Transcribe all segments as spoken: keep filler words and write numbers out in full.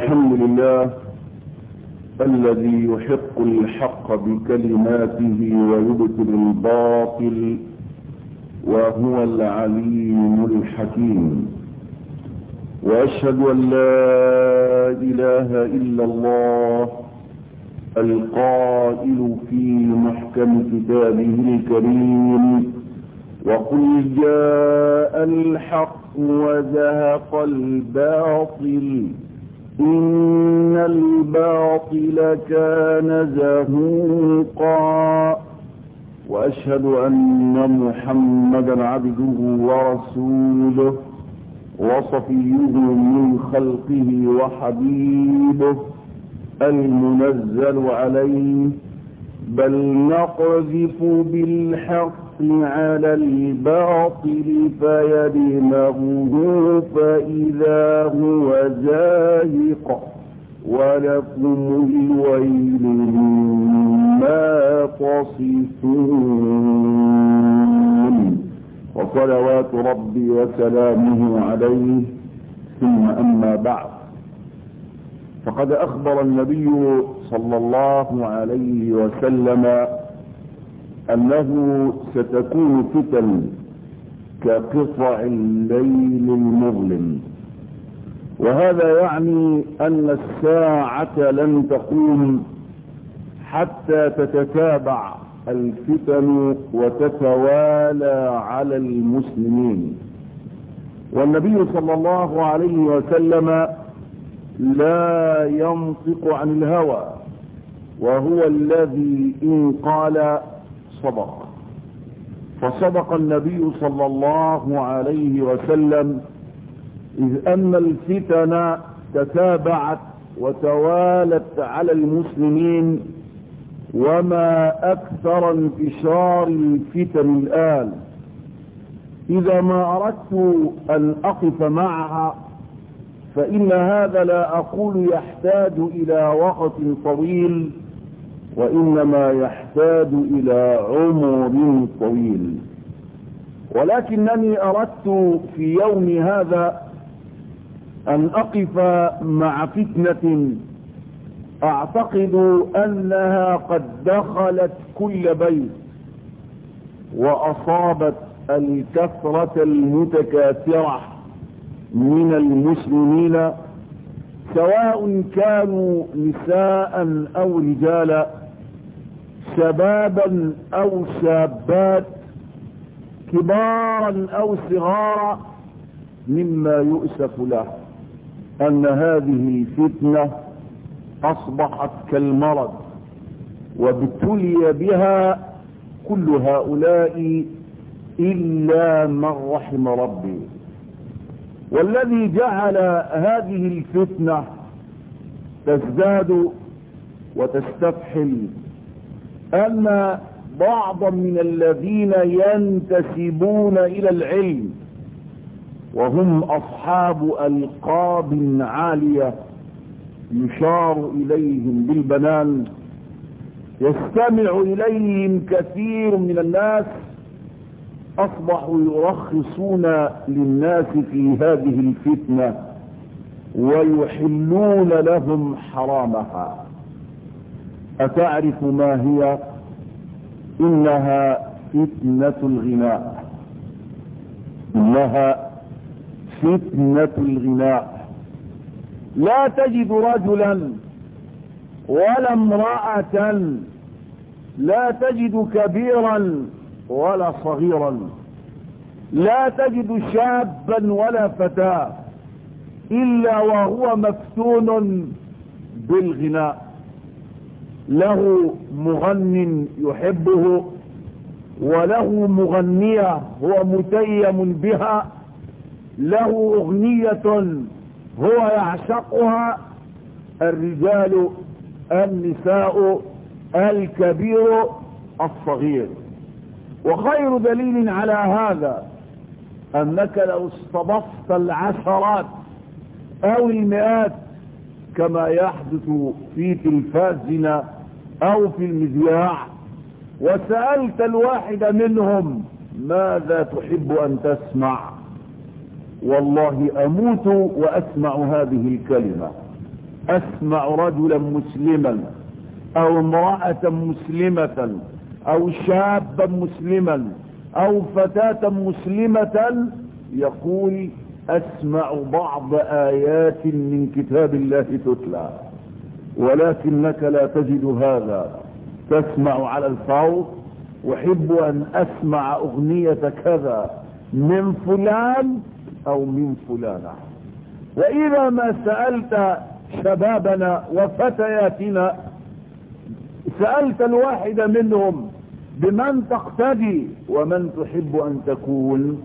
الحمد لله الذي يحق الحق بكلماته ويبطل الباطل وهو العليم الحكيم، وأشهد أن لا إله إلا الله القائل في محكم كتابه الكريم: وقل جاء الحق وزهق الباطل إن الباطل كان زهوقا. وأشهد أن محمدا عبده ورسوله وصفيه من خلقه وحبيبه المنزل عليه، بل نقذف بالحق على الباطل فيدمغه فإذا هو زاهق، ولكم الويل مما تصفون. وصلوات ربي وسلامه عليه، ثم أما بعد، فقد أخبر النبي صلى الله عليه وسلم أنه ستكون فتن كقطع الليل المظلم، وهذا يعني أن الساعة لن تقوم حتى تتتابع الفتن وتتوالى على المسلمين. والنبي صلى الله عليه وسلم لا ينطق عن الهوى، وهو الذي إن قال صدق. فصدق النبي صلى الله عليه وسلم إذ أن الفتن تتابعت وتوالت على المسلمين، وما أكثر انتشار الفتن الآن. إذا ما أردت أن أقف معها فإن هذا لا أقول يحتاج إلى وقت طويل، وإنما يحتاج إلى عمر طويل. ولكنني أردت في يوم هذا أن أقف مع فتنة أعتقد أنها قد دخلت كل بيت وأصابت الكثرة المتكاثرة من المسلمين، سواء كانوا نساء أو رجالا، شبابا أو شابات، كبارا أو صغارا، مما يؤسف له أن هذه الفتنة أصبحت كالمرض، وابتلي بها كل هؤلاء إلا من رحم ربي. والذي جعل هذه الفتنة تزداد وتستفحل أن بعضا من الذين ينتسبون إلى العلم وهم أصحاب ألقاب عالية يشار إليهم بالبنان، يستمع إليهم كثير من الناس، أصبحوا يرخصون للناس في هذه الفتنة ويحلون لهم حرامها. أتعرف ما هي؟ إنها فتنة الغناء. إنها فتنة الغناء. لا تجد رجلا ولا امرأة، لا تجد كبيرا ولا صغيرا، لا تجد شابا ولا فتاة إلا وهو مفتون بالغناء. له مغن يحبه، وله مغنية هو متيم بها، له أغنية هو يعشقها، الرجال، النساء، الكبير، الصغير. وخير دليل على هذا أنك لو استضفت العشرات أو المئات كما يحدث في تلفازنا أو في المذياع، وسألت الواحد منهم ماذا تحب أن تسمع، والله أموت وأسمع هذه الكلمة: أسمع رجلا مسلما أو امرأة مسلمة أو شابا مسلما أو فتاة مسلمة يقول أسمع بعض آيات من كتاب الله تتلى، ولكنك لا تجد هذا. تسمع على الفور أحب أن أسمع أغنية كذا من فلان أو من فلانة. وإذا ما سألت شبابنا وفتياتنا، سألت الواحد منهم بمن تقتدي ومن تحب أن تكون،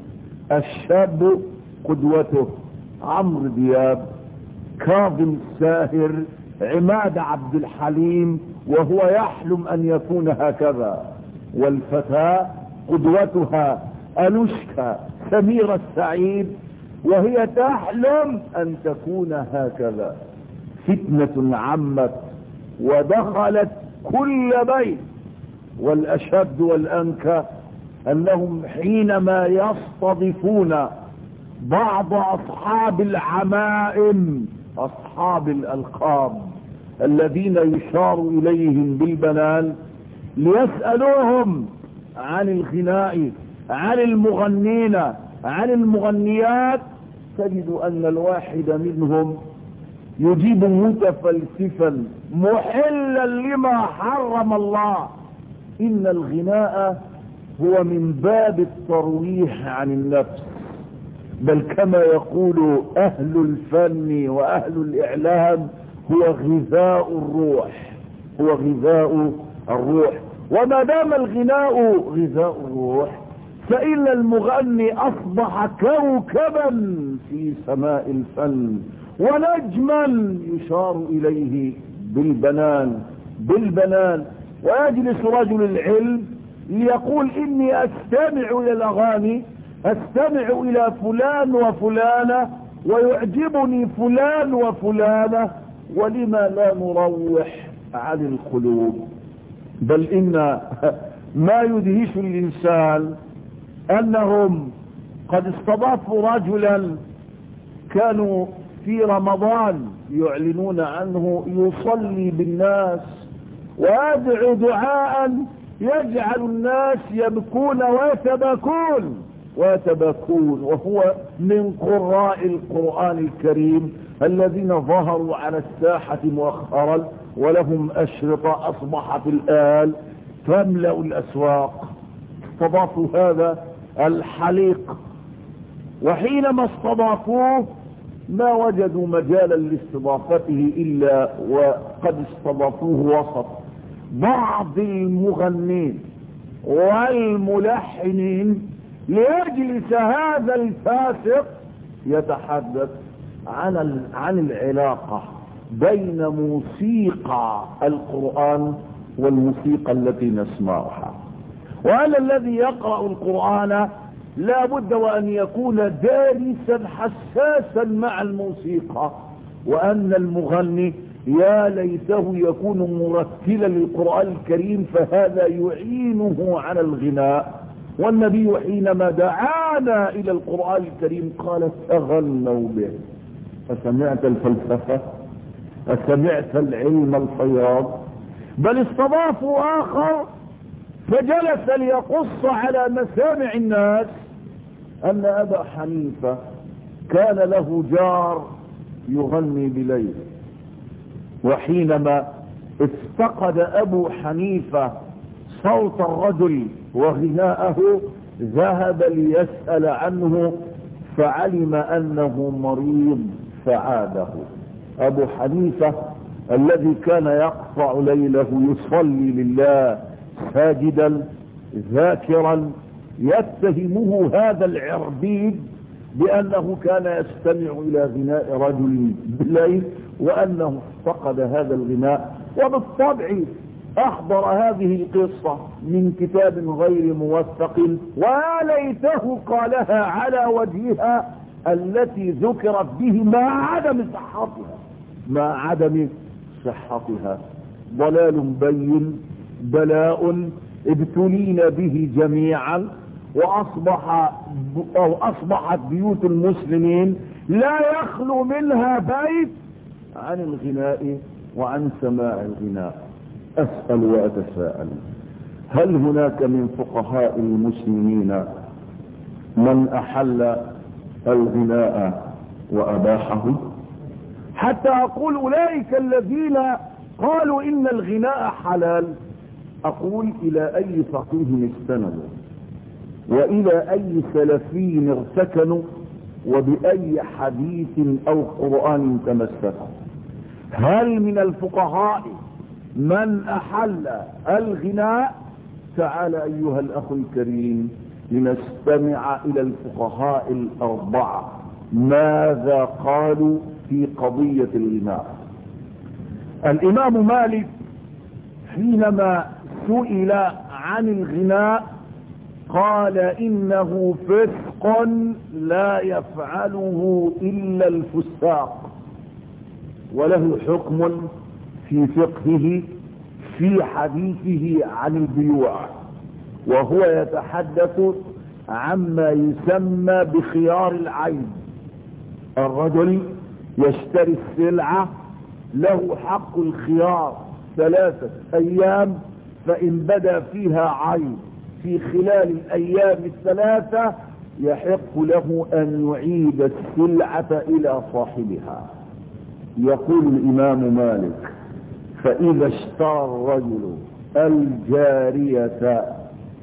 الشاب قدوته عمرو دياب، كاظم الساهر، عماد عبد الحليم، وهو يحلم أن يكون هكذا. والفتاة قدوتها أنوشكا سميرة السعيد، وهي تحلم أن تكون هكذا. فتنة عمت ودخلت كل بيت، والأشد والأنكى أنهم حينما يستضيفون بعض أصحاب العمائم، أصحاب الألقاب الذين يشار إليهم بالبنان، ليسألوهم عن الغناء، عن المغنين، عن المغنيات، تجد أن الواحد منهم يجيب متفلسفا محلا لما حرم الله. إن الغناء هو من باب الترويح عن النفس، بل كما يقول أهل الفن وأهل الإعلام هو غذاء الروح، هو غذاء الروح. وما دام الغناء غذاء الروح، فإن المغني أصبح كوكبا في سماء الفن، ونجما يشار إليه بالبنان بالبنان. ويجلس رجل العلم ليقول إني أستمع إلى الأغاني، أستمع إلى فلان وفلانة، ويعجبني فلان وفلانة، ولما لا نروح عن القلوب؟ بل إن ما يدهش الإنسان أنهم قد استضافوا رجلا كانوا في رمضان يعلنون عنه يصلي بالناس ويدعو دعاء يجعل الناس يبكون ويتبكون ويتبكون، وهو من قراء القرآن الكريم الذين ظهروا على الساحة مؤخرا، ولهم أشرطة أصبحت الآن تملأ الأسواق. استضافوا هذا الحليق، وحينما استضافوه ما وجدوا مجالا لاستضافته إلا وقد استضافوه وسط بعض المغنين والملحنين، ليجلس هذا الفاسق يتحدث عن عن العلاقة بين موسيقى القرآن والموسيقى التي نسمعها. وأن الذي يقرأ القرآن لا بد وأن يكون دارسا حساسا مع الموسيقى، وأن المغني يا ليته يكون مرتلا للقرآن الكريم، فهذا يعينه على الغناء. والنبي حينما دعانا إلى القرآن الكريم قال تغنوا به. أسمعت الفلسفة؟ أسمعت العلم الفياض؟ بل استضافوا آخر فجلس ليقص على مسامع الناس أن أبا حنيفة كان له جار يغني بليل، وحينما افتقد أبو حنيفة صوت الرجل وغناءه ذهب ليسأل عنه، فعلم أنه مريض فعاده. أبو حنيفة الذي كان يقطع ليله يصلي لله ساجدا ذاكرا، يتهمه هذا العربيد بأنه كان يستمع إلى غناء رجل بالليل، وأنه افتقد هذا الغناء. وبالطبع أحضر هذه القصة من كتاب غير موثق، ويا ليته قالها على وجهها التي ذكرت به مع عدم صحتها مع عدم صحتها. ضلال بين، بلاء ابتلينا به جميعا، وأصبح أو أصبحت بيوت المسلمين لا يخلو منها بيت عن الغناء وعن سماع الغناء. أسأل وأتساءل، هل هناك من فقهاء المسلمين من أحل الغناء وأباحه؟ حتى أقول أولئك الذين قالوا إن الغناء حلال، أقول إلى أي فقيه استندوا وإلى أي سلفي ارتكنوا وبأي حديث أو قرآن تمسكوا؟ هل من الفقهاء من أحل الغناء؟ تعال أيها الأخ الكريم لنستمع إلى الفقهاء الأربعة ماذا قالوا في قضية الغناء. الإمام مالك حينما سئل عن الغناء قال إنه فسق لا يفعله إلا الفساق، وله حكم في فقهه في حديثه عن البيوع، وهو يتحدث عما يسمى بخيار العيب. الرجل يشتري السلعة له حق الخيار ثلاثة أيام، فإن بدا فيها عيب في خلال الأيام الثلاثة يحق له أن يعيد السلعة إلى صاحبها. يقول الإمام مالك فإذا اشترى الرجل الجارية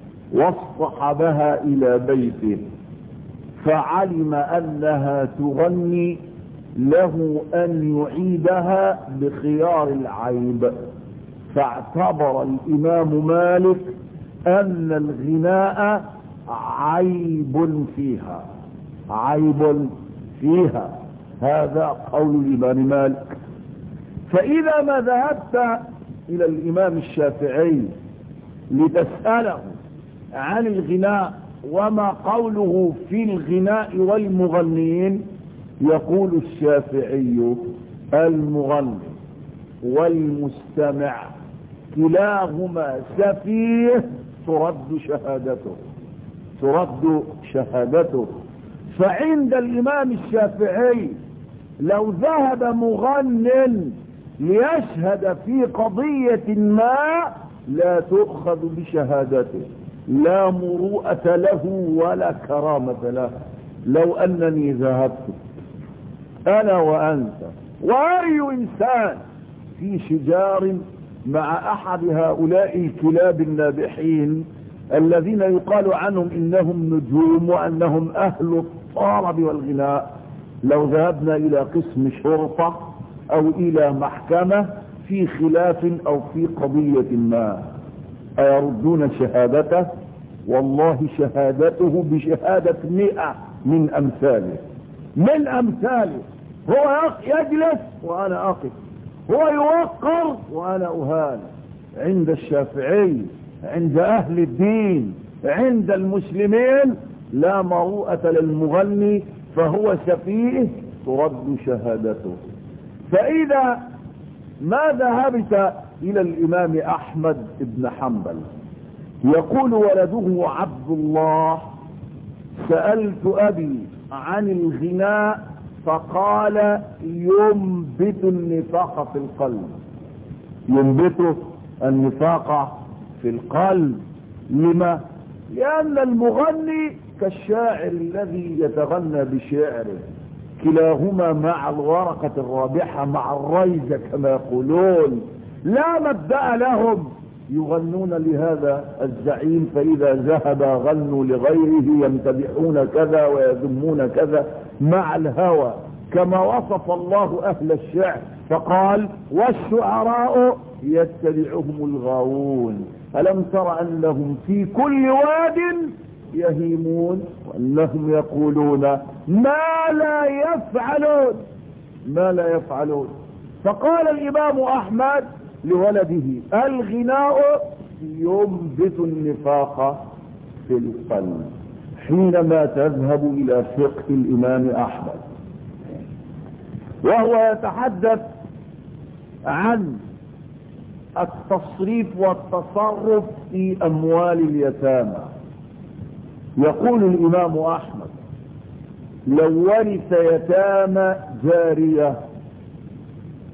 واصطحبها إلى بيته فعلم أنها تغني له أن يعيدها بخيار العيب، فاعتبر الإمام مالك أن الغناء عيب فيها، عيب فيها. هذا قول الإمام مالك. فإذا ما ذهبت إلى الإمام الشافعي لتسأله عن الغناء وما قوله في الغناء والمغنين، يقول الشافعي المغني والمستمع كلاهما سفيه ترد شهادته، ترد شهادته. فعند الإمام الشافعي لو ذهب مغن ليشهد في قضية ما لا تؤخذ بشهادته، لا مروءة له ولا كرامة له. لو أنني ذهبت أنا وأنت وأي إنسان في شجار مع أحد هؤلاء الكلاب النابحين الذين يقال عنهم إنهم نجوم وأنهم أهل الطرب والغناء، لو ذهبنا إلى قسم شرطة أو إلى محكمة في خلاف أو في قضية ما، أيردون شهادته؟ والله شهادته بشهادة مئة من أمثاله، من أمثاله. هو يجلس وأنا أقف، هو يوقر وأنا أهان. عند الشافعي، عند أهل الدين، عند المسلمين لا مروءة للمغني، فهو سفيه ترد شهادته. فإذا ما ذهبت إلى الإمام أحمد بن حنبل يقول ولده عبد الله سألت أبي عن الغناء فقال ينبت النفاق في القلب، ينبت النفاق في القلب. لما؟ لأن المغني كالشاعر الذي يتغنى بشعره، كلاهما مع الورقة الرابحة مع الريزة كما يقولون، لا مبدأ لهم، يغنون لهذا الزعيم فإذا ذهب غنوا لغيره، يمتدحون كذا ويذمون كذا مع الهوى، كما وصف الله أهل الشعر فقال والشعراء يتبعهم الغاوون ألم تر أنهم في كل واد يهيمون وأنهم يقولون ما لا يفعلون، ما لا يفعلون. فقال الإمام أحمد لولده الغناء ينبت النفاق في القلب. حينما تذهب إلى فقه الإمام أحمد وهو يتحدث عن التصريف والتصرف في أموال اليتامى، يقول الإمام أحمد لو ورث يتامى جارية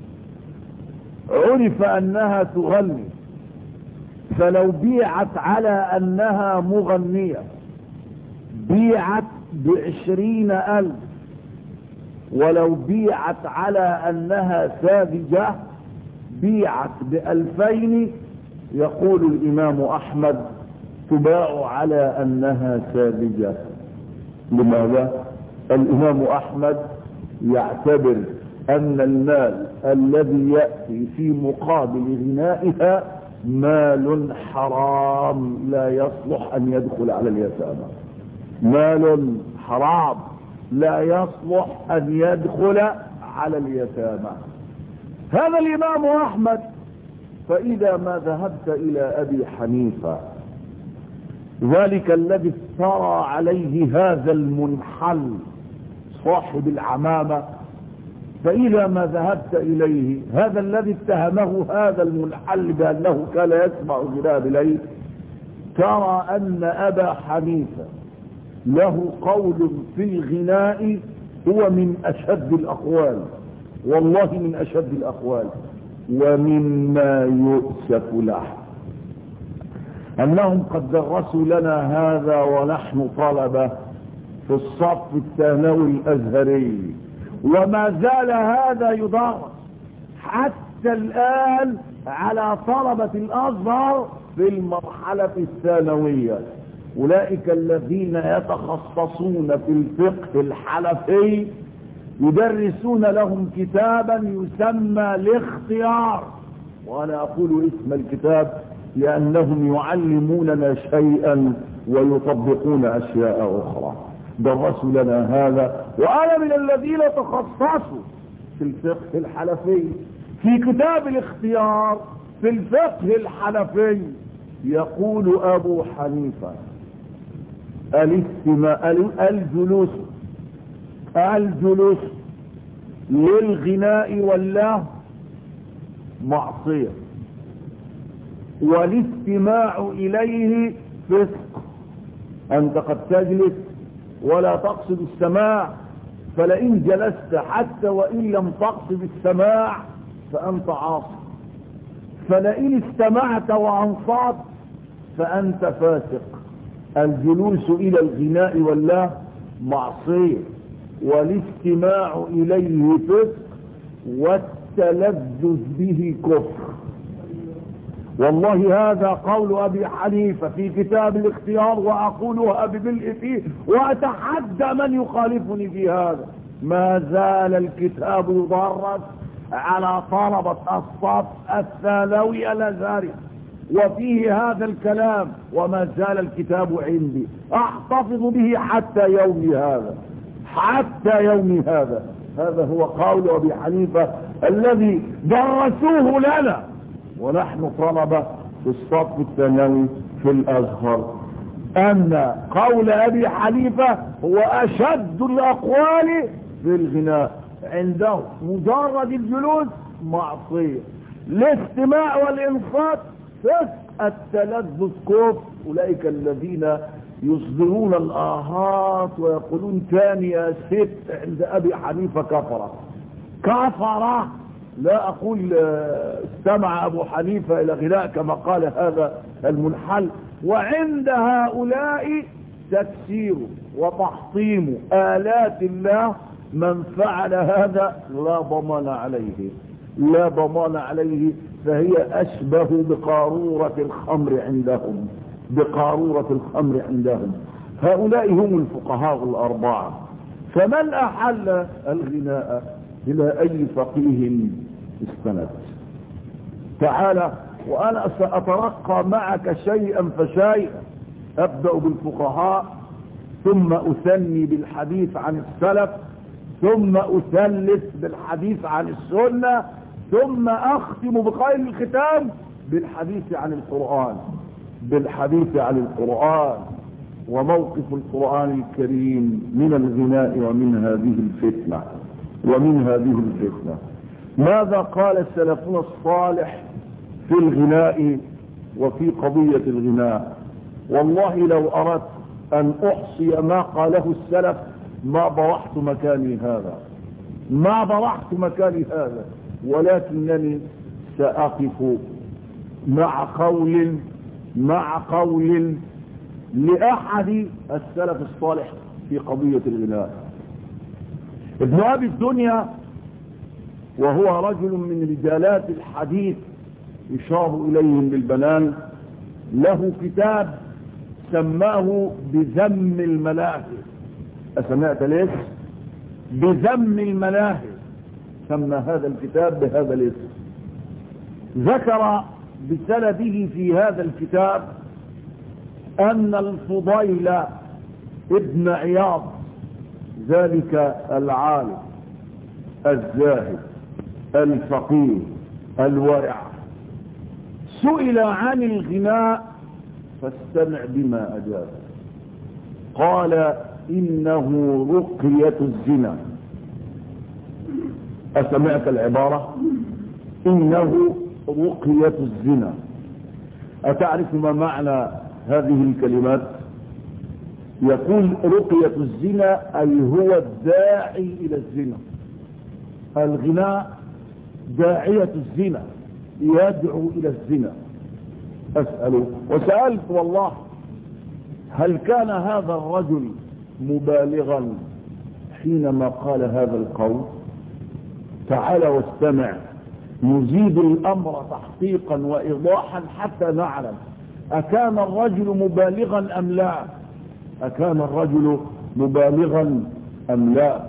عرف أنها تغني، فلو بيعت على أنها مغنية بيعت بعشرين ألف، ولو بيعت على أنها ساذجة بيعت بألفين. يقول الإمام أحمد تباع على أنها ساذجة. لماذا؟ الإمام أحمد يعتبر أن المال الذي يأتي في مقابل غنائها مال حرام لا يصلح أن يدخل على اليتامى، مال حرام لا يصلح أن يدخل على اليتامى. هذا الإمام أحمد. فإذا ما ذهبت إلى أبي حنيفة ذلك الذي افترى عليه هذا المنحل صاحب العمامة، فإذا ما ذهبت إليه هذا الذي اتهمه هذا المنحل بأنه كان يسمع غناء بالليل، ترى أن أبا حنيفة له قول في الغناء هو من أشد الأقوال، والله من أشد الأقوال. ومما يؤسف له أنهم قد درسوا لنا هذا ونحن طلبة في الصف الثانوي الأزهري، وما زال هذا يدرس حتى الآن على طلبة الأزهر في المرحلة الثانوية. أولئك الذين يتخصصون في الفقه الحنفي يدرسون لهم كتابا يسمى الاختيار، وأنا أقول اسم الكتاب لأنهم يعلموننا شيئا ويطبقون أشياء أخرى. درسوا لنا هذا، وأنا من الذين تخصصوا في الفقه الحنفي. في كتاب الاختيار في الفقه الحنفي يقول أبو حنيفة الاستماع الجلوس الجلوس للغناء والله معصية، والاستماع إليه فسق. أنت قد تجلس ولا تقصد السماع، فلئن جلست حتى وإن لم تقصد السماع فأنت عاصي، فلئن استمعت وأنصت فأنت فاسق. الجلوس إلى الغناء والله معصية، والاستماع إليه فسق، والتلذذ به كفر. والله هذا قول أبي حنيفة في كتاب الاختيار، وأقولها بملء فيه وأتحدى من يخالفني في هذا. ما زال الكتاب يدرس على طلبة الصف الثانوي الأزهري وفيه هذا الكلام، وما زال الكتاب عندي أحتفظ به حتى يومي هذا، حتى يومي هذا. هذا هو قول أبي حنيفة الذي درسوه لنا ونحن طلبة في الصف الثانوي في الأزهر، أن قول أبي حنيفة هو أشد الأقوال في الغناء. عنده مجرد الجلوس معصية، الاستماع والإنصات فسق، التلذذ كفر. أولئك الذين يصدرون الآهات ويقولون كان يا ست عند أبي حنيفة كفرة كفرة. لا أقول استمع أبو حنيفة إلى غناء كما قال هذا المنحل. وعند هؤلاء تكسير وتحطيم آلات الله، من فعل هذا لا ضمان عليه، لا ضمان عليه. فهي أشبه بقارورة الخمر عندهم، بقارورة الخمر عندهم. هؤلاء هم الفقهاء الأربعة. فمن أحل الغناء إلى أي فقيه استند؟ تعالى وأنا سأترقى معك شيئا فشيئا. أبدأ بالفقهاء، ثم أثني بالحديث عن السلف، ثم أثلث بالحديث عن السنة، ثم أختم بخير الختام بالحديث عن القرآن، بالحديث عن القرآن وموقف القرآن الكريم من الغناء ومن هذه الفتنة ومن هذه الفتنة. ماذا قال سلفنا الصالح في الغناء وفي قضية الغناء؟ والله لو أردت أن أحصي ما قاله السلف ما برحت مكاني هذا، ما برحت مكاني هذا، ولكنني سأقف مع قول مع قول لأحد السلف الصالح في قضية الغناء. ابن أبي الدنيا وهو رجل من رجالات الحديث يشار إليهم بالبنان، له كتاب سماه بذم الملاهي. أسمعت ليش؟ بذم الملاهي سمى هذا الكتاب بهذا الاسم. ذكر بسنده في هذا الكتاب أن الفضيل ابن عياض ذلك العالم الزاهد الفقيه الورع سئل عن الغناء فاستمع بما أجاب. قال إنه رقية الزنا. أسمعت العبارة؟ إنه رقية الزنا. أتعرف ما معنى هذه الكلمات؟ يقول رقية الزنا أي هو الداعي إلى الزنا. الغناء داعية الزنا، يدعو إلى الزنا. أسأله وسألت والله هل كان هذا الرجل مبالغا حينما قال هذا القول؟ تعال واستمع، نزيد الأمر تحقيقا وإيضاحا حتى نعلم أكان الرجل مبالغا أم لا، أكان الرجل مبالغا أم لا.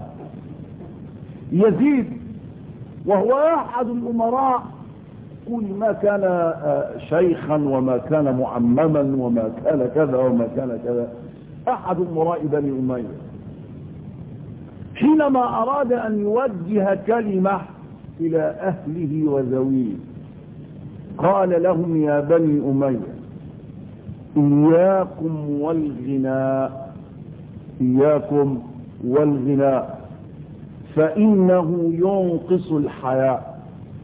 يزيد وهو أحد الأمراء كل ما كان شيخا وما كان معمما وما كان كذا وما كان كذا، أحد أمراء بني أمية، حينما أراد أن يوجه كلمة إلى أهله وذويه قال لهم يا بني أمية إياكم والغناء، إياكم والغناء فإنه ينقص الحياء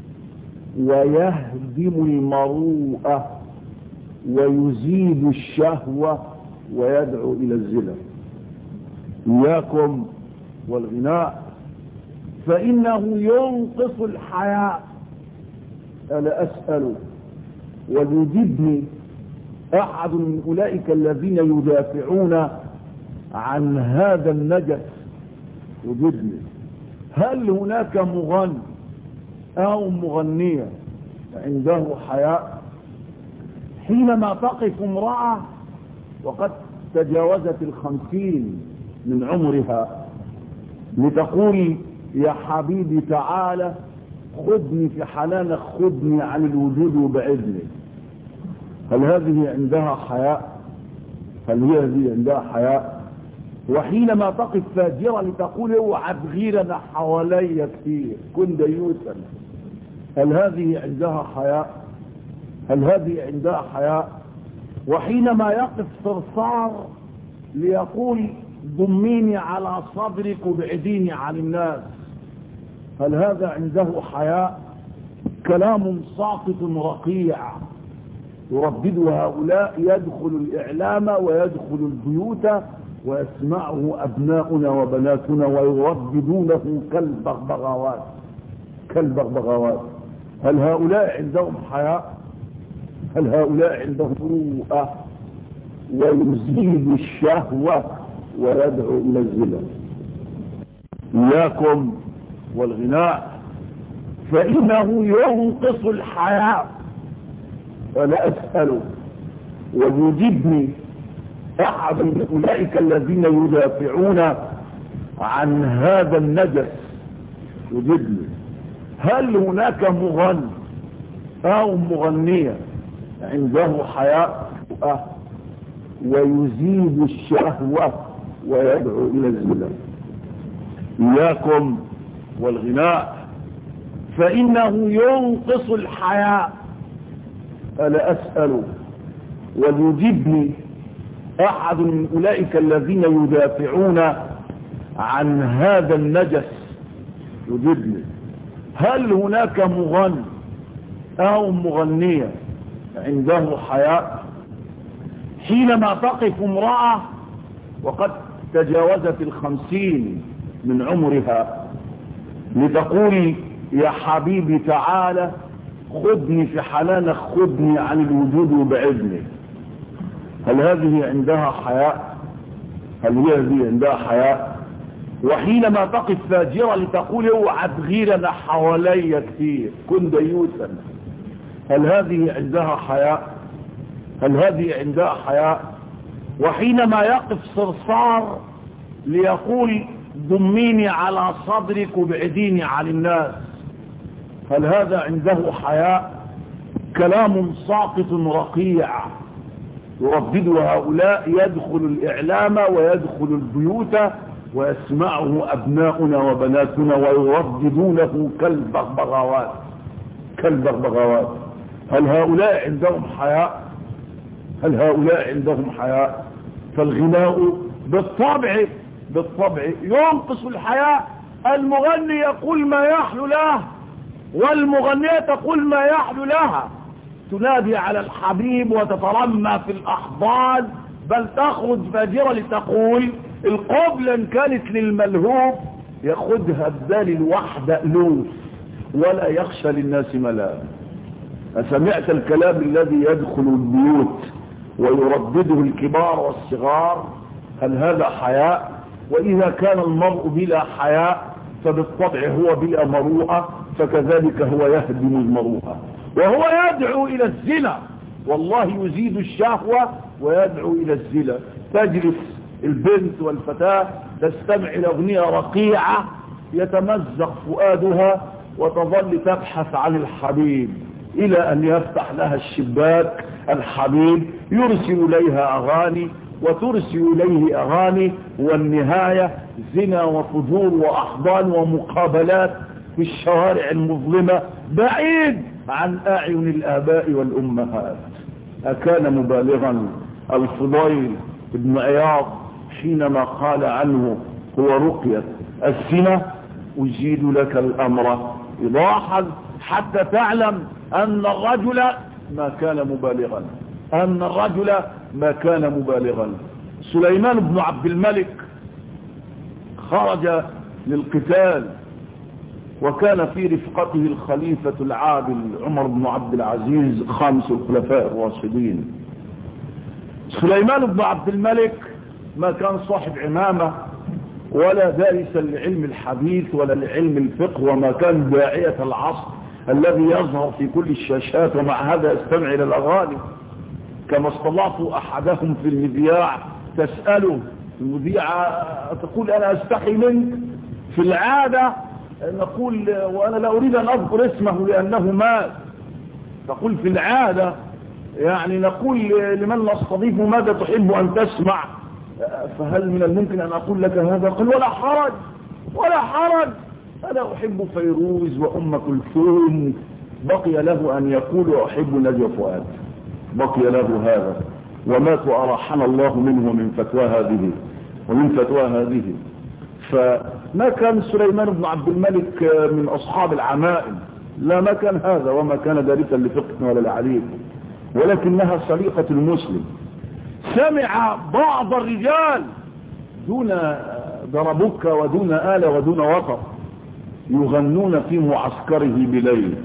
ويهدم المروءة ويزيد الشهوة ويدعو إلى الزنا. إياكم والغناء فإنه ينقص الحياء. ألا أسأل ويجبني أحد من أولئك الذين يدافعون عن هذا النجس، يجبني هل هناك مغني أو مغنية عنده حياء؟ حينما تقف امرأة وقد تجاوزت الخمسين من عمرها لتقول يا حبيبي تعالى خذني في حنانك، خذني عن الوجود وبعدني، هل هذه عندها حياء؟ هل هذه عندها حياء؟ وحينما تقف فاجرة لتقول اوعى تغيرنا حوالي كثير كن ديوثا، هل هذه عندها حياء؟ هل هذه عندها حياء؟ وحينما يقف صرصار ليقول ضميني على صدرك وابعديني عن الناس، هل هذا عنده حياء؟ كلام ساقط رقيع يردده هؤلاء، يدخل الإعلام ويدخل البيوت ويسمعه أبناؤنا وبناتنا ويرددونه كالبغبغاوات كالبغبغاوات. هل هؤلاء عندهم حياء؟ هل هؤلاء عندهم روءة ويزيد الشهوة ويدعو إلى الزنا؟ إياكم والغناء فإنه ينقص الحياء. فلا أسأل ويجبني أحد من أولئك الذين يدافعون عن هذا النجس، يجبني هل هناك مغني أو مغنية عنده حياء ويزيد الشهوة ويدعو إلى الزنا؟ إياكم والغناء فإنه ينقص الحياء. ألا أسأل ويجبني أحد من أولئك الذين يدافعون عن هذا النجس، يجبني هل هناك مغني أو مغنية عنده حياء؟ حينما تقف امرأة وقد تجاوزت الخمسين من عمرها لتقول يا حبيبي تعالى خذني في حنانك، خذني عن الوجود وبعدني. هل هذه عندها حياء؟ هل هذه عندها حياء؟ وحينما تقف فاجرة لتقول اوعى تغير انا حواليا كثير كن ديوثا، هل هذه عندها حياء؟ هل هذه عندها حياء؟ وحينما يقف صرصار ليقول ضميني على صدرك وابعديني عن الناس، هل هذا عنده حياء؟ كلام ساقط رقيع يردده هؤلاء يدخل الإعلام ويدخل البيوت ويسمعه أبناؤنا وبناتنا ويرددونه كالبغبغاوات كالبغبغاوات. هل هؤلاء عندهم حياء؟ هل هؤلاء عندهم حياء؟ فالغناء بالطبع بالطبع ينقص الحياء. المغني يقول ما يحلو له والمغنية تقول ما يحلو لها، تنادي على الحبيب وتترمى في الأحضان، بل تخرج فاجرة لتقول القبلة إن كانت للملهوب ياخدها بدال الوحدة ألوف ولا يخشى للناس ملام. أسمعت الكلام الذي يدخل البيوت ويردده الكبار والصغار؟ هل هذا حياء؟ وإذا كان المرء بلا حياء فبالطبع هو بلا مروءة، فكذلك هو يهدم المروءة وهو يدعو إلى الزنا. والله يزيد الشهوة ويدعو إلى الزنا. تجلس البنت والفتاة تستمع إلى أغنية رقيعة يتمزق فؤادها وتظل تبحث عن الحبيب إلى أن يفتح لها الشباك الحبيب يرسل إليها أغاني وترسل إليه أغاني، والنهاية زنا وفجور وأحضان ومقابلات في الشوارع المظلمة بعيد عن أعين الآباء والأمهات. أكان مبالغا الفضيل بن عياض حينما قال عنه هو رقية الزنا؟ أجيد لك الأمر إيضاحا حتى تعلم أن الرجل ما كان مبالغا أن الرجل ما كان مبالغا. سليمان بن عبد الملك خرج للقتال وكان في رفقته الخليفة العادل عمر بن عبد العزيز خامس الخلفاء الراشدين. سليمان بن عبد الملك ما كان صاحب عمامة ولا دارسا لعلم الحديث ولا لعلم الفقه، وما كان داعية العصر الذي يظهر في كل الشاشات، ومع هذا يستمع إلى الأغاني. كما اصطلعت أحدهم في المذياع تسأله المذيعة تقول أنا أستحي منك، في العادة نقول وأنا لا أريد أن أذكر اسمه لأنه مات، تقول في العادة يعني نقول لمن نستضيفه ماذا تحب أن تسمع، فهل من الممكن أن أقول لك هذا؟ قال ولا حرج ولا حرج، أنا أحب فيروز وأم كلثوم. بقي له أن يقول أحب نجوى فؤاد، بقي له هذا، ومات وأرحنا الله منه ومن فتوى هذه ومن فتوى هذه. فما كان سليمان بن عبد الملك من أصحاب العمائم، لا ما كان هذا، وما كان دارسا لفقه ولا لعليم، ولكنها سليقة المسلم. سمع بعض الرجال دون دربك ودون آلة ودون وطر يغنون في معسكره بليل،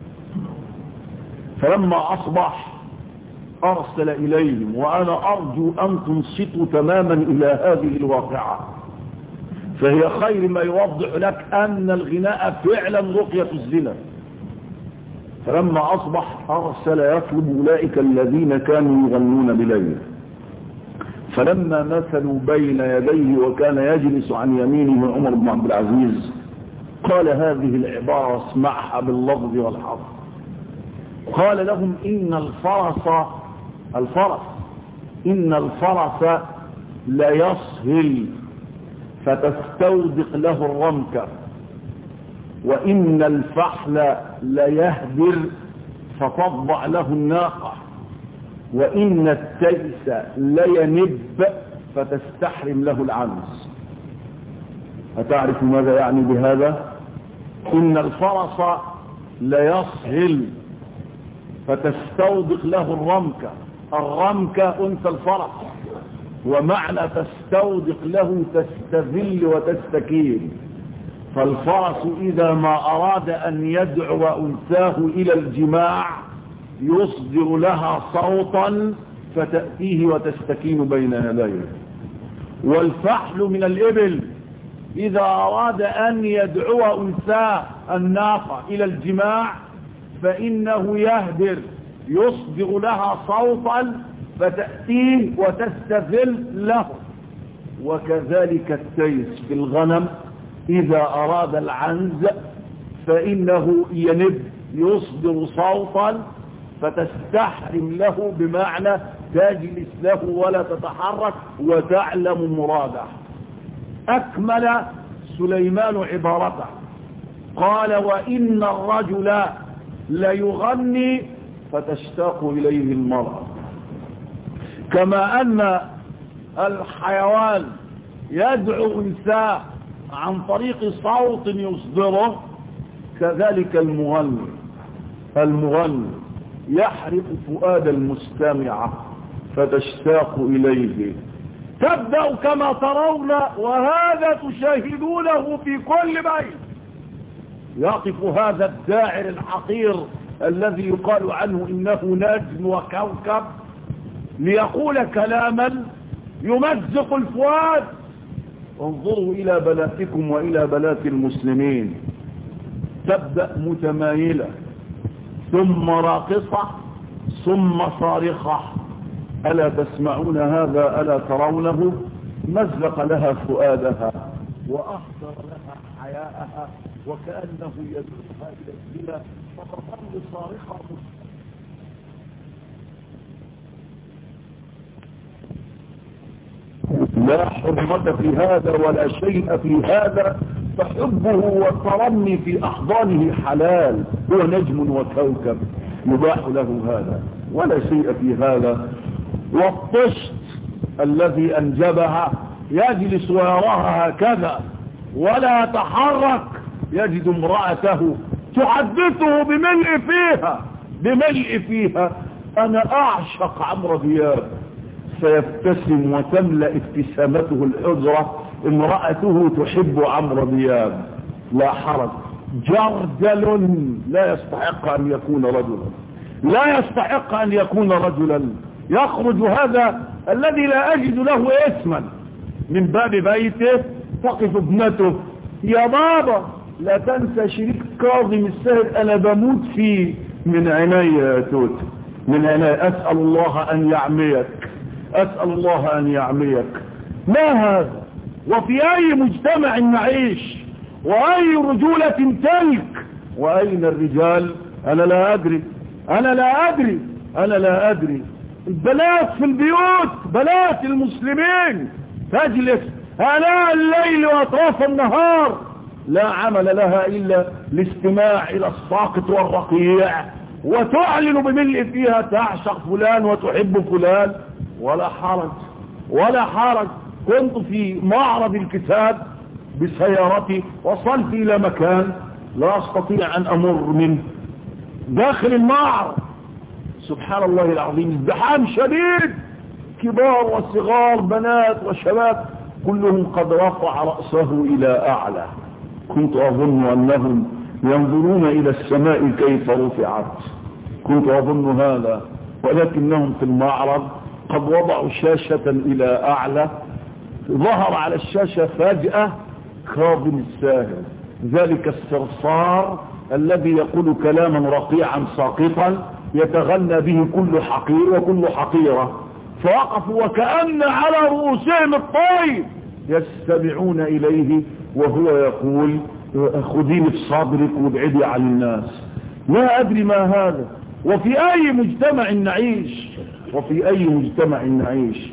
فلما أصبح أرسل إليهم وأنا أرجو أن تنصتوا تماما إلى هذه الواقعة، فهي خير ما يوضح لك أن الغناء فعلا رقية الزنا. فلما أصبح أرسل يطلب أولئك الذين كانوا يغنون بليل، فلما مثلوا بين يديه وكان يجلس عن يمينه عمر بن عبد العزيز قال هذه العبارة اسمعها باللفظ والحرف، قال لهم إن الفرس الفرس إن الفرس لا يصهل فتستودق له الرمكة، وإن الفحل لا يهدر فتضع له الناقة، وإن التيس لا ينب فتستحرم له العنز. أتعرف ماذا يعني بهذا؟ إن الفرس لا يصهل فتستودق له الرمكة، الرمكة أنثى الفرس، ومعنى تستودق له تستذل وتستكين. فالفرس إذا ما أراد أن يدعو أنثاه إلى الجماع يصدر لها صوتا فتأتيه وتستكين بين يديه. والفحل من الإبل إذا أراد أن يدعو أنثاه الناقة إلى الجماع فإنه يهدر يصدر لها صوتا فتأتيه وتستذل له. وكذلك التيس في الغنم إذا أراد العنز فإنه ينب يصدر صوتا فتستحرم له بمعنى تجلس له ولا تتحرك وتعلم مراده. أكمل سليمان عبارته قال وإن الرجل ليغني فتشتاق إليه المرأة. كما أن الحيوان يدعو إنسان عن طريق صوت يصدره كذلك المغني المغني يحرق فؤاد المستمع فتشتاق إليه. تبدأ كما ترون وهذا تشاهدونه في كل بيت. يقف هذا الداعر الحقير الذي يقال عنه إنه نجم وكوكب ليقول كلاما يمزق الفؤاد. انظروا إلى بناتكم وإلى بنات المسلمين، تبدأ متمايلة ثم راقصة ثم صارخة. ألا تسمعون هذا؟ ألا ترونه؟ مزق لها فؤادها وأحضر لها حياءها وكأنه يدعوها إلى الزنا فتظل صارخة. لا حرمة في هذا ولا شيء في هذا، فحبه والترمي في أحضانه حلال. هو نجم وكوكب يباح له هذا ولا شيء في هذا. والطشت الذي أنجبها يجلس ويراها هكذا ولا يتحرك، يجد امرأته تحدثه بملء فيها بملء فيها أنا أعشق عمرو دياب، سيبتسم وتملأ ابتسامته الحجرة امرأته تحب عمرو دياب. لا حرج. جرجل لا يستحق أن يكون رجلا، لا يستحق أن يكون رجلا. يخرج هذا الذي لا أجد له اسما من باب بيته تقف ابنته يا بابا لا تنسى شريك كاظم السهل أنا بموت فيه. من عناية يا توت من عناية. أسأل الله أن يعميك أسأل الله أن يعميك. ما هذا؟ وفي أي مجتمع نعيش؟ وأي رجولة تلك؟ وأين الرجال؟ أنا لا أدري أنا لا أدري أنا لا أدري. البنات في البيوت بنات المسلمين تجلس آلاء الليل وأطراف النهار لا عمل لها إلا الاستماع إلى الساقط والرقيع وتعلن بملء فيها تعشق فلان وتحب فلان. ولا حرج ولا حرج. كنت في معرض الكتاب بسيارتي وصلت إلى مكان لا أستطيع أن أمر منه داخل المعرض. سبحان الله العظيم ازدحام شديد، كبار وصغار بنات وشباب كلهم قد رفع رأسه إلى أعلى. كنت أظن أنهم ينظرون إلى السماء كيف رفعت، كنت أظن هذا، ولكنهم في المعرض قد وضعوا شاشة إلى أعلى. ظهر على الشاشة فجأة كاظم الساهر، ذلك الصرصار الذي يقول كلاما رقيعا ساقطا يتغنى به كل حقير وكل حقيرة. فوقفوا وكأن على رؤوسهم الطير يستمعون إليه وهو يقول خذيني في صدرك وابعدي عن الناس. لا أدري ما هذا. وفي أي مجتمع نعيش وفي أي مجتمع نعيش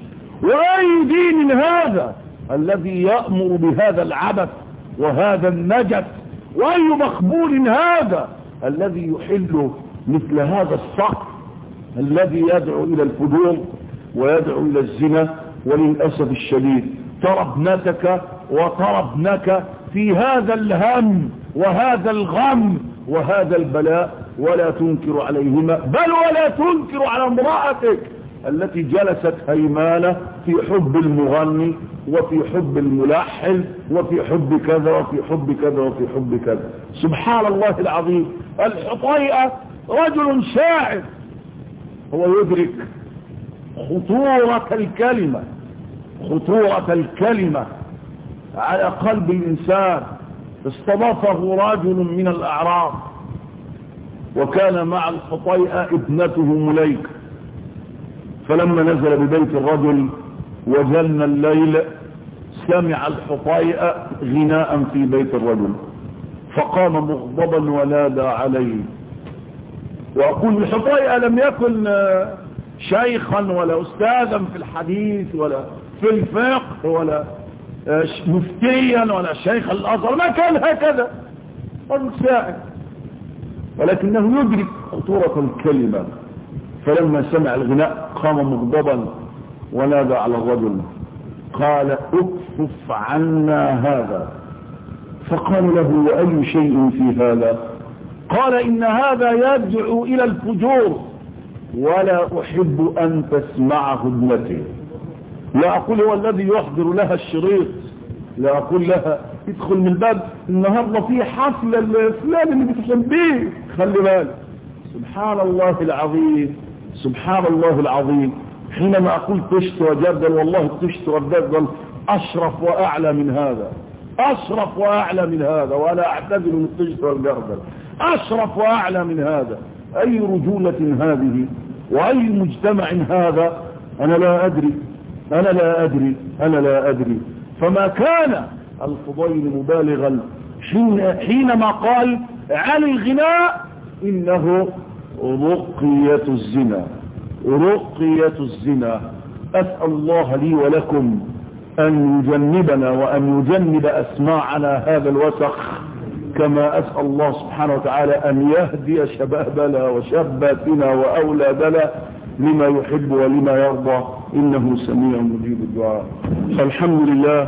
وأي دين هذا الذي يأمر بهذا العبث وهذا النجس؟ وأي مخبول هذا الذي يحل مثل هذا الصقر الذي يدعو إلى الفجور ويدعو إلى الزنا؟ وللأسف الشديد ترى ابنتك وترى ابنك في هذا الهم وهذا الغم وهذا البلاء ولا تنكر عليهما، بل ولا تنكر على امرأتك التي جلست هيمانة في حب المغني وفي حب الملحن وفي حب كذا وفي حب كذا وفي حب كذا. سبحان الله العظيم. الحطيئة رجل شاعر هو يدرك خطورة الكلمة خطورة الكلمة على قلب الإنسان. استضافه رجل من الأعراب وكان مع الحطيئة ابنته مليكة، فلما نزل ببيت الرجل وجن الليل سمع الحطيئة غناء في بيت الرجل فقام مغضبا ونادى عليه. وأقول الحطيئة لم يكن شيخا ولا أستاذا في الحديث ولا في الفقه ولا مفتيا ولا شيخ الأزهر، ما كان هكذا، رجل شاعر، ولكنه يدرك خطورة الكلمة. فلما سمع الغناء قام مغضبا ونادى على الرجل قال اكفف عنا هذا. فقال له وأي شيء في هذا؟ قال إن هذا يدعو إلى الفجور ولا أحب أن تسمعه ابنتي. لا أقول هو الذي يحضر لها الشريط، لا أقول لها ادخل من باب النهارده في حفلة الفلان اللي بتحبيه، خلي بالك. سبحان الله العظيم سبحان الله العظيم. حينما أقول طشت وجردل، والله طشت وجردل أشرف وأعلى من هذا، أشرف وأعلى من هذا، وأنا أعتذر من طشت والجردل، أشرف وأعلى من هذا. أي رجولة هذه وأي مجتمع هذا؟ أنا لا أدري أنا لا أدري أنا لا أدري. فما كان الفضيل مبالغا حين حينما قال عن الغناء إنه رقية الزنا، رقية الزنا. أسأل الله لي ولكم أن يجنبنا وأن يجنب أسماعنا هذا الوسخ، كما أسأل الله سبحانه وتعالى أن يهدي شبابنا وشاباتنا وأولادنا لما يحب ولما يرضى، إنه سميع مجيب الدعاء. فالحمد لله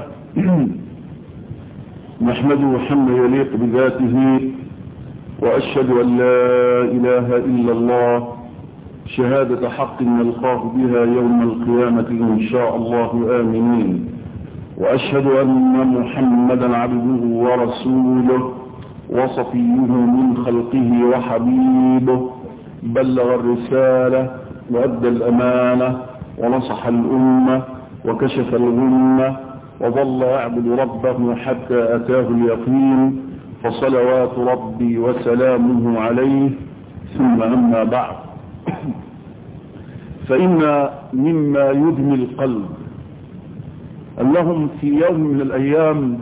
نحمده حمدا يليق بذاته، وأشهد أن لا إله إلا الله شهادة حق نلقاه بها يوم القيامة إن شاء الله آمنين. وأشهد أن محمدا عبده ورسوله وصفيه من خلقه وحبيبه، بلغ الرسالة وأدى الأمانة ونصح الأمة وكشف الغمة وظل يعبد ربه حتى أتاه اليقين، فصلوات ربي وسلامه عليه. ثم أما بعد، فإن مما يدمي القلب أنهم في يوم من الأيام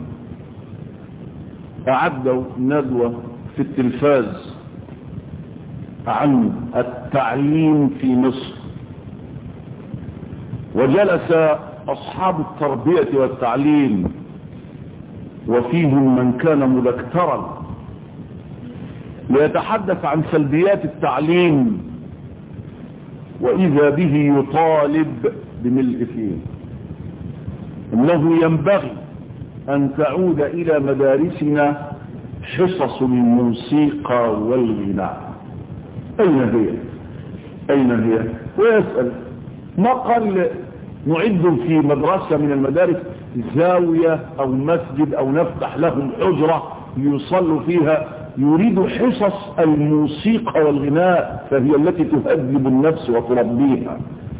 أعدوا ندوة في التلفاز عن التعليم في مصر، وجلس أصحاب التربية والتعليم وفيهم من كان مذكرا ليتحدث عن سلبيات التعليم، وإذا به يطالب بملء فيه إنه ينبغي أن تعود إلى مدارسنا حصص الموسيقى والغناء. أين هي؟ أين هي؟ ويسأل ما قال نعد في مدرسة من المدارس زاوية أو مسجد أو نفتح لهم حجرة يصلوا فيها، يريد حصص الموسيقى والغناء، فهي التي تهذب النفس وتربيها.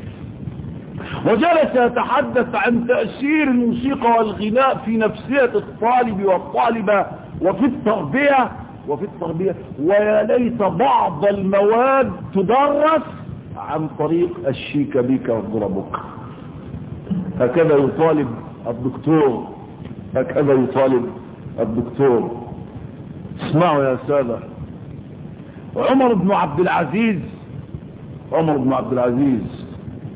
وجلس يتحدث عن تأثير الموسيقى والغناء في نفسية الطالب والطالبة وفي التربية وفي التربية ويا ليت بعض المواد تدرس عن طريق الشيك بيك والضربك. هكذا يطالب الدكتور هكذا يطالب الدكتور. اسمعوا يا سادة، عمر بن عبد العزيز عمر بن عبد العزيز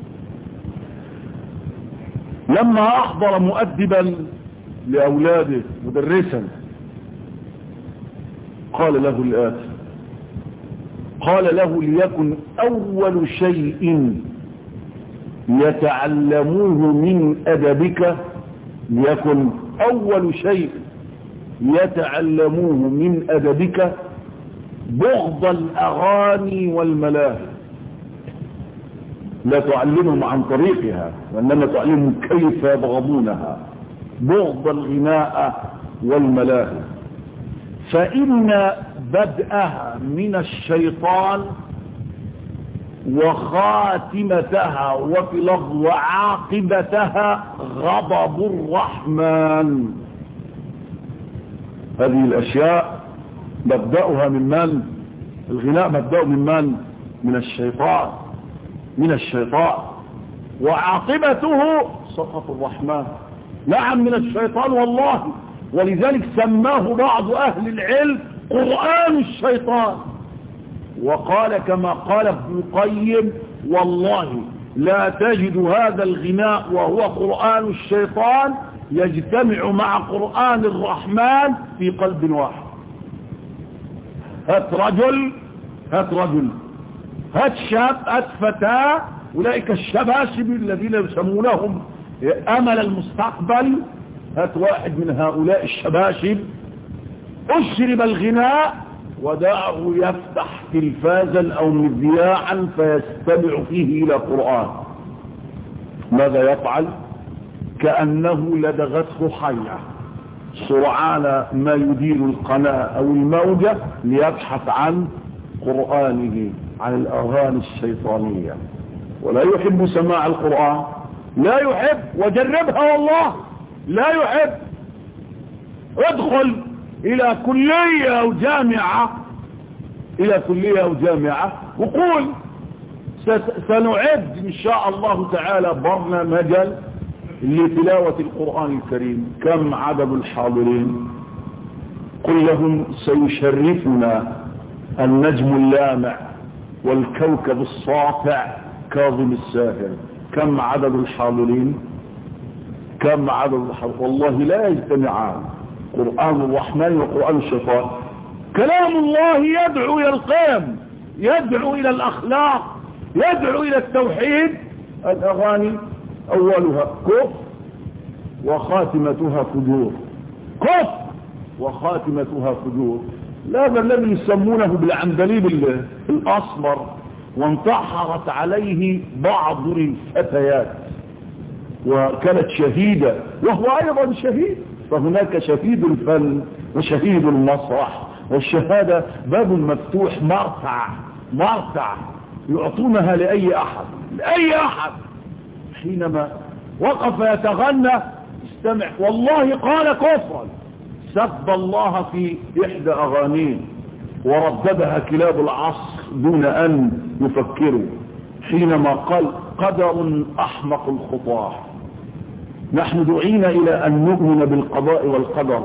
لما أحضر مؤدبا لأولاده مدرسا قال له الآتي، قال له ليكن أول شيء يتعلموه من أدبك ليكن أول شيء يتعلموه من أدبك بغض الأغاني والملاهي. لا تعلمهم عن طريقها، وإنما تعلمهم كيف يبغضونها بغض الغناء والملاهي. فإن بدءها من الشيطان وخاتمتها وفي لفظ وعاقبتها غضب الرحمن. هذه الأشياء مبدأها من من؟ الغناء مبدأه من من؟ من الشيطان، من الشيطان. وعاقبته سخط الرحمن. نعم من الشيطان والله، ولذلك سماه بعض أهل العلم قرآن الشيطان. وقال كما قال ابن القيم والله لا تجد هذا الغناء وهو قرآن الشيطان يجتمع مع قرآن الرحمن في قلب واحد. هات رجل هات رجل هات شاب هات فتاة، أولئك الشباشب الذين يسمونهم أمل المستقبل، هات واحد من هؤلاء الشباشب أشرب الغناء ودعه يفتح تلفازا أو مذياعا فيستمع فيه إلى قرآن، ماذا يفعل؟ كأنه لدغته حية، سرعان ما يدير القناة أو الموجة ليبحث عن قرآنه، عن الأغاني الشيطانية، ولا يحب سماع القرآن، لا يحب. وجربها والله لا يحب. ادخل إلى كلية أو جامعة إلى كلية أو جامعة وقول سنعد إن شاء الله تعالى برنامجا لتلاوة القرآن الكريم، كم عدد الحاضرين؟ قل لهم سيشرفنا النجم اللامع والكوكب الساطع كاظم الساهر. كم عدد الحاضرين؟ كم عدد الحاضرين؟ والله لا يجتمعان، قرآن الرحمن وقرآن الشيطان. كلام الله يدعو إلى القيم، يدعو إلى الأخلاق، يدعو إلى التوحيد. الأغاني أولها كفر وخاتمتها فجور، كفر وخاتمتها فجور. هذا الذي يسمونه بالعندليب الأسمر، وانتحرت عليه بعض الفتيات وكانت شهيدة وهو أيضا شهيد. فهناك شهيد الفن وشهيد المسرح، والشهادة باب مفتوح مرتع مرتع يعطونها لأي أحد لأي أحد. حينما وقف يتغنى استمع، والله قال كفرا، سب الله في إحدى أغانيه ورددها كلاب العصر دون أن يفكروا، حينما قال قدر أحمق الخطاة. نحن دعينا إلى أن نؤمن بالقضاء والقدر،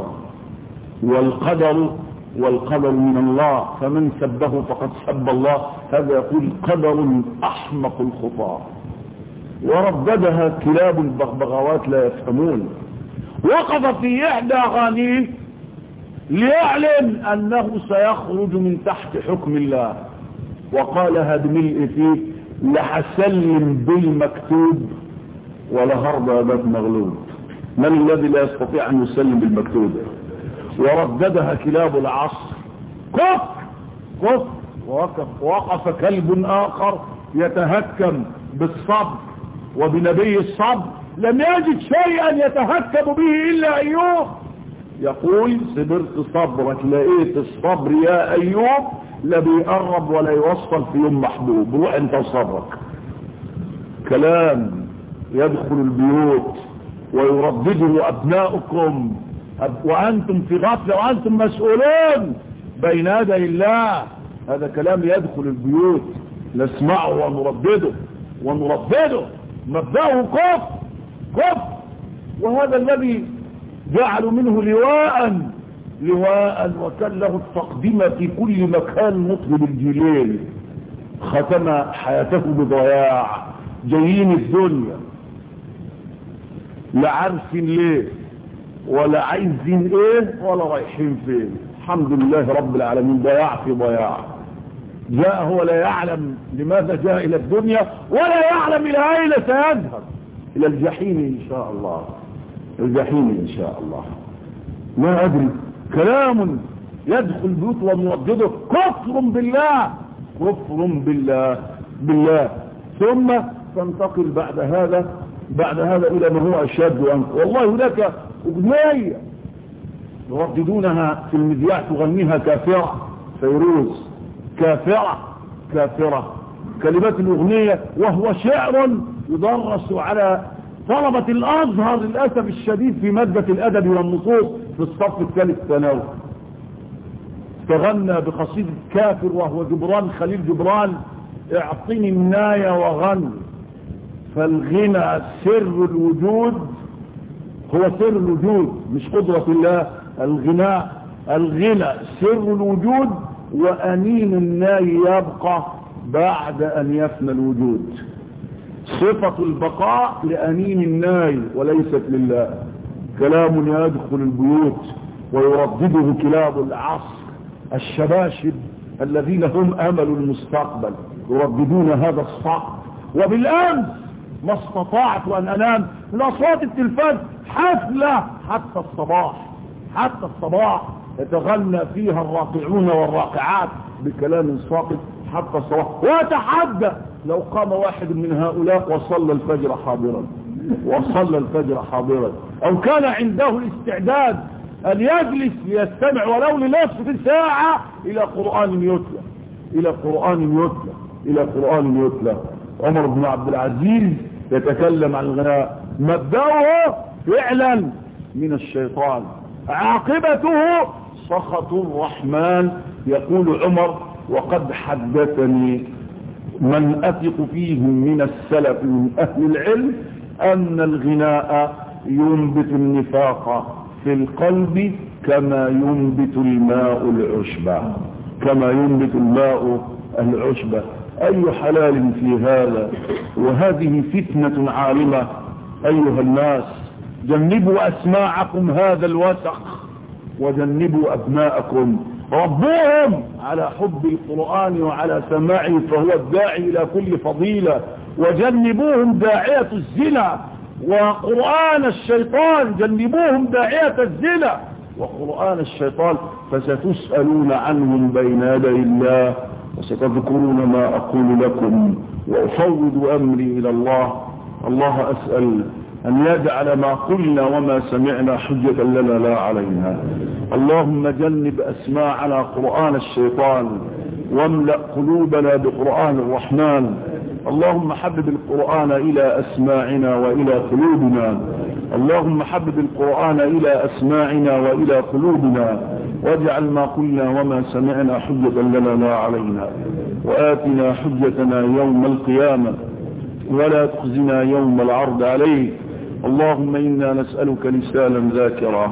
والقدر والقدر من الله، فمن سبه فقد سب الله. هذا يقول قدر أحمق الخطاة، ورددها كلاب البغبغاوات لا يفهمون. وقف في إحدى أغانيه ليعلن أنه سيخرج من تحت حكم الله، وقالها بملء فيه لحسلم بالمكتوب ولهرب باب مغلوب. من الذي لا يستطيع أن يسلم بالمكتوب؟ ورددها كلاب العصر كفر كفر. ووقف, ووقف كلب آخر يتهكم بالصبر وبنبي الصبر، لم يجد شيئا يتهكم به إلا أيوب، يقول صبرت صبرك لقيت الصبر يا أيوب لا بيقرب ولا يوصل في يوم محبوب، روح انت وصبرك. كلام يدخل البيوت ويردده أبناؤكم وأنتم في غفلة وأنتم مسؤولون بين يدي الله. هذا كلام يدخل البيوت نسمعه ونردده ونردده، مبدأه كفر كفر. وهذا الذي جعلوا منه لواء لواء وكان له التقدمة في كل مكان مطلب الجيلين، ختم حياته بضياع، جايين الدنيا لا عارفين ليه ولا عايزين ايه ولا رايحين فين. الحمد لله رب العالمين، ضياع في ضياع. جاء هو لا يعلم لماذا جاء الى الدنيا ولا يعلم الى اين سيذهب، الى الجحيم ان شاء الله، الجحيم ان شاء الله. لا ادري، كلام يدخل بيوت ونردده كفر بالله كفر بالله بالله. ثم تنتقل بعد هذا بعد هذا إلى ما هو أشد وأنت. والله هناك أغنية يرددونها في المذياع تغنيها كافرة، فيروز كافرة كافرة كلمات الأغنية، وهو شعر يدرس على طلبة الأزهر للأسف الشديد في مادة الأدب والنصوص في الصف الثالث ثانوي. تغنى بقصيدة كافر وهو جبران خليل جبران: اعطني الناية وغني، فالغنى سر الوجود، هو سر الوجود مش قدرة الله. الغناء الغنى سر الوجود، وأنين الناي يبقى بعد أن يفنى الوجود. صفة البقاء لأنين الناي وليست لله. كلام يدخل البيوت ويردده كلاب العصر الشباشب الذين هم أمل المستقبل، يرددون هذا الصوت. وبالأمس ما استطعت أن أنام من أصوات التلفاز، حفلة حتى الصباح حتى الصباح يتغنى فيها الراقعون والراقعات بكلام ساقط حتى الصباح. وأتحدى لو قام واحد من هؤلاء وصلى الفجر حاضرا وصلى الفجر حاضرا أو كان عنده الاستعداد أن يجلس ليستمع ولو لنصف ساعة إلى قرآن يتلى إلى قرآن يتلى إلى قرآن يتلى. عمر بن عبد العزيز يتكلم عن الغناء: مبدأه فعلا من الشيطان، عاقبته سخط الرحمن. يقول عمر: وقد حدثني من أثق فيهم من السلف من أهل العلم أن الغناء ينبت النفاق في القلب كما ينبت الماء العشبة كما ينبت الماء العشبة. أي حلال في هذا؟ وهذه فتنة عالمة. أيها الناس، جنبوا أسماعكم هذا الوسخ وجنبوا أبناءكم، ربوهم على حب القرآن وعلى سماعه فهو الداعي إلى كل فضيلة، وجنبوهم داعية الزنا وقرآن الشيطان، جنبوهم داعية الزنا وقرآن الشيطان، فستسألون عنهم بين يدي الله وستذكرون ما أقول لكم وأفوض أمري إلى الله. الله أسأل أن يجعل ما قلنا وما سمعنا حجة لنا لا علينا. اللهم جنب أسماعنا قرآن الشيطان واملأ قلوبنا بقرآن الرحمن. اللهم حبب القرآن إلى أسماعنا وإلى قلوبنا. اللهم حبب القرآن إلى أسماعنا وإلى قلوبنا، واجعل ما قلنا وما سمعنا حجة لنا لا علينا. وآتنا حجتنا يوم القيامة ولا تخزنا يوم العرض عليك. اللهم إنا نسألك لسانا ذاكرا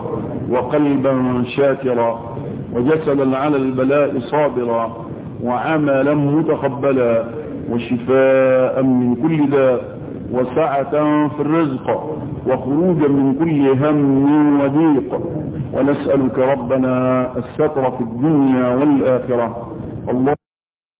وقلبا شاكرا وجسدا على البلاء صابرا وعملا متقبلا وشفاء من كل داء وسعة في الرزق وخروجا من كل هم وضيق. ونسألك ربنا الستر في الدنيا والآخرة. الله